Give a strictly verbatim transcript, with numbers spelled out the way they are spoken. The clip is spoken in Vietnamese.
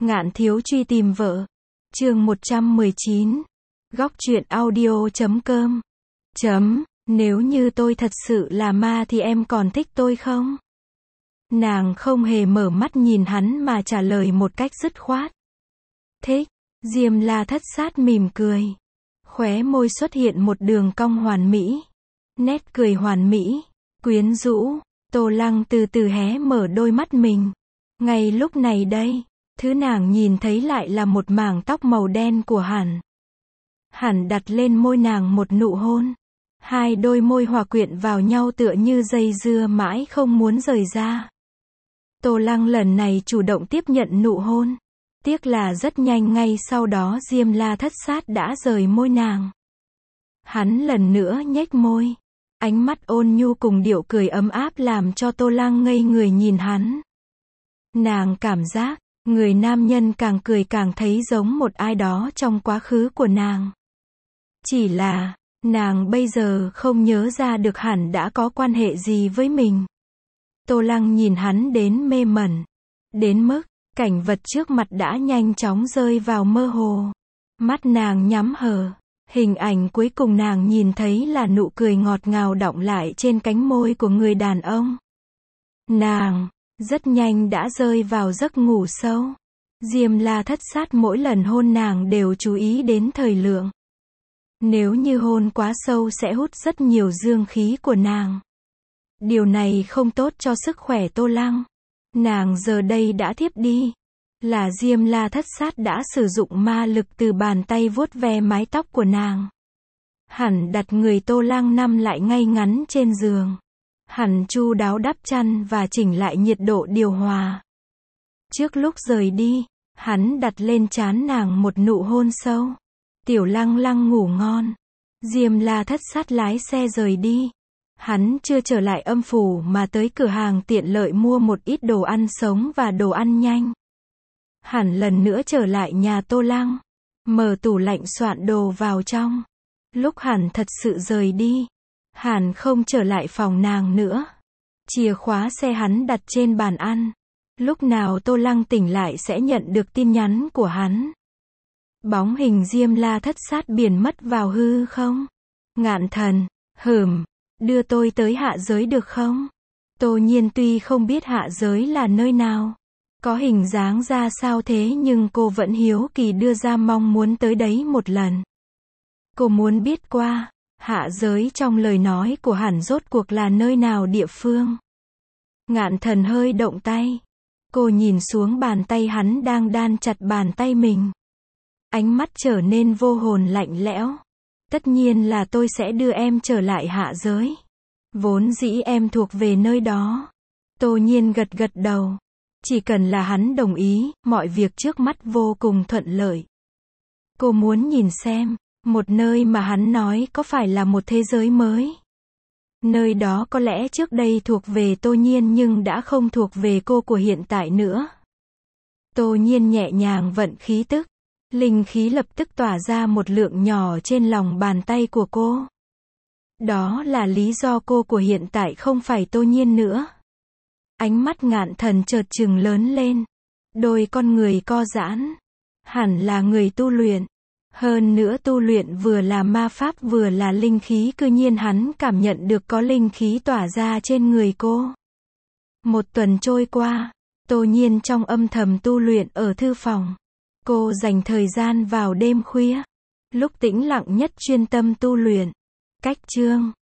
Ngạn thiếu truy tìm vợ. Chương một trăm mười chín. Góc truyện audio chấm com. Chấm, nếu như tôi thật sự là ma thì em còn thích tôi không? Nàng không hề mở mắt nhìn hắn mà trả lời một cách dứt khoát. Thích. Diêm La Thất Sát mỉm cười. Khóe môi xuất hiện một đường cong hoàn mỹ. Nét cười hoàn mỹ, quyến rũ. Tô Lăng từ từ hé mở đôi mắt mình. Ngay lúc này đây, thứ nàng nhìn thấy lại là một mảng tóc màu đen của hắn. Hắn đặt lên môi nàng một nụ hôn. Hai đôi môi hòa quyện vào nhau tựa như dây dưa mãi không muốn rời ra. Tô Lăng lần này chủ động tiếp nhận nụ hôn. Tiếc là rất nhanh ngay sau đó Diêm La Thất Sát đã rời môi nàng. Hắn lần nữa nhếch môi. Ánh mắt ôn nhu cùng điệu cười ấm áp làm cho Tô Lăng ngây người nhìn hắn. Nàng cảm giác, người nam nhân càng cười càng thấy giống một ai đó trong quá khứ của nàng. Chỉ là, nàng bây giờ không nhớ ra được hắn đã có quan hệ gì với mình. Tô Lăng nhìn hắn đến mê mẩn. Đến mức, cảnh vật trước mặt đã nhanh chóng rơi vào mơ hồ. Mắt nàng nhắm hờ. Hình ảnh cuối cùng nàng nhìn thấy là nụ cười ngọt ngào đọng lại trên cánh môi của người đàn ông. Nàng, rất nhanh đã rơi vào giấc ngủ sâu. Diêm La Thất Sát mỗi lần hôn nàng đều chú ý đến thời lượng. Nếu như hôn quá sâu sẽ hút rất nhiều dương khí của nàng. Điều này không tốt cho sức khỏe Tô Lăng. Nàng giờ đây đã thiếp đi. Là Diêm La Thất Sát đã sử dụng ma lực từ bàn tay vuốt ve mái tóc của nàng. Hắn đặt người Tô Lăng nằm lại ngay ngắn trên giường. Hắn chu đáo đắp chăn và chỉnh lại nhiệt độ điều hòa. Trước lúc rời đi, hắn đặt lên trán nàng một nụ hôn sâu. Tiểu Lăng Lăng ngủ ngon. Diêm La Thất Sát lái xe rời đi. Hắn chưa trở lại âm phủ mà tới cửa hàng tiện lợi mua một ít đồ ăn sống và đồ ăn nhanh. Hắn lần nữa trở lại nhà Tô Lăng. Mở tủ lạnh soạn đồ vào trong. Lúc hắn thật sự rời đi, hắn không trở lại phòng nàng nữa. Chìa khóa xe hắn đặt trên bàn ăn. Lúc nào Tô Lăng tỉnh lại sẽ nhận được tin nhắn của hắn. Bóng hình Diêm La Thất Sát biến mất vào hư không. Ngạn Thần, hửm, đưa tôi tới hạ giới được không? Tô Nhiên tuy không biết hạ giới là nơi nào, có hình dáng ra sao thế nhưng cô vẫn hiếu kỳ đưa ra mong muốn tới đấy một lần. Cô muốn biết qua, hạ giới trong lời nói của hắn rốt cuộc là nơi nào địa phương. Ngạn Thần hơi động tay. Cô nhìn xuống bàn tay hắn đang đan chặt bàn tay mình. Ánh mắt trở nên vô hồn lạnh lẽo. Tất nhiên là tôi sẽ đưa em trở lại hạ giới. Vốn dĩ em thuộc về nơi đó. Tô Nhiên gật gật đầu. Chỉ cần là hắn đồng ý, mọi việc trước mắt vô cùng thuận lợi. Cô muốn nhìn xem, một nơi mà hắn nói có phải là một thế giới mới. Nơi đó có lẽ trước đây thuộc về Tô Nhiên nhưng đã không thuộc về cô của hiện tại nữa. Tô Nhiên nhẹ nhàng vận khí tức. Linh khí lập tức tỏa ra một lượng nhỏ trên lòng bàn tay của cô. Đó là lý do cô của hiện tại không phải Tô Nhiên nữa. Ánh mắt Ngạn Thần chợt trừng lớn lên. Đôi con người co giãn. Hẳn là người tu luyện. Hơn nữa tu luyện vừa là ma pháp vừa là linh khí, cư nhiên hắn cảm nhận được có linh khí tỏa ra trên người cô. Một tuần trôi qua, Tô Nhiên trong âm thầm tu luyện ở thư phòng. Cô dành thời gian vào đêm khuya. Lúc tĩnh lặng nhất chuyên tâm tu luyện. Cách chương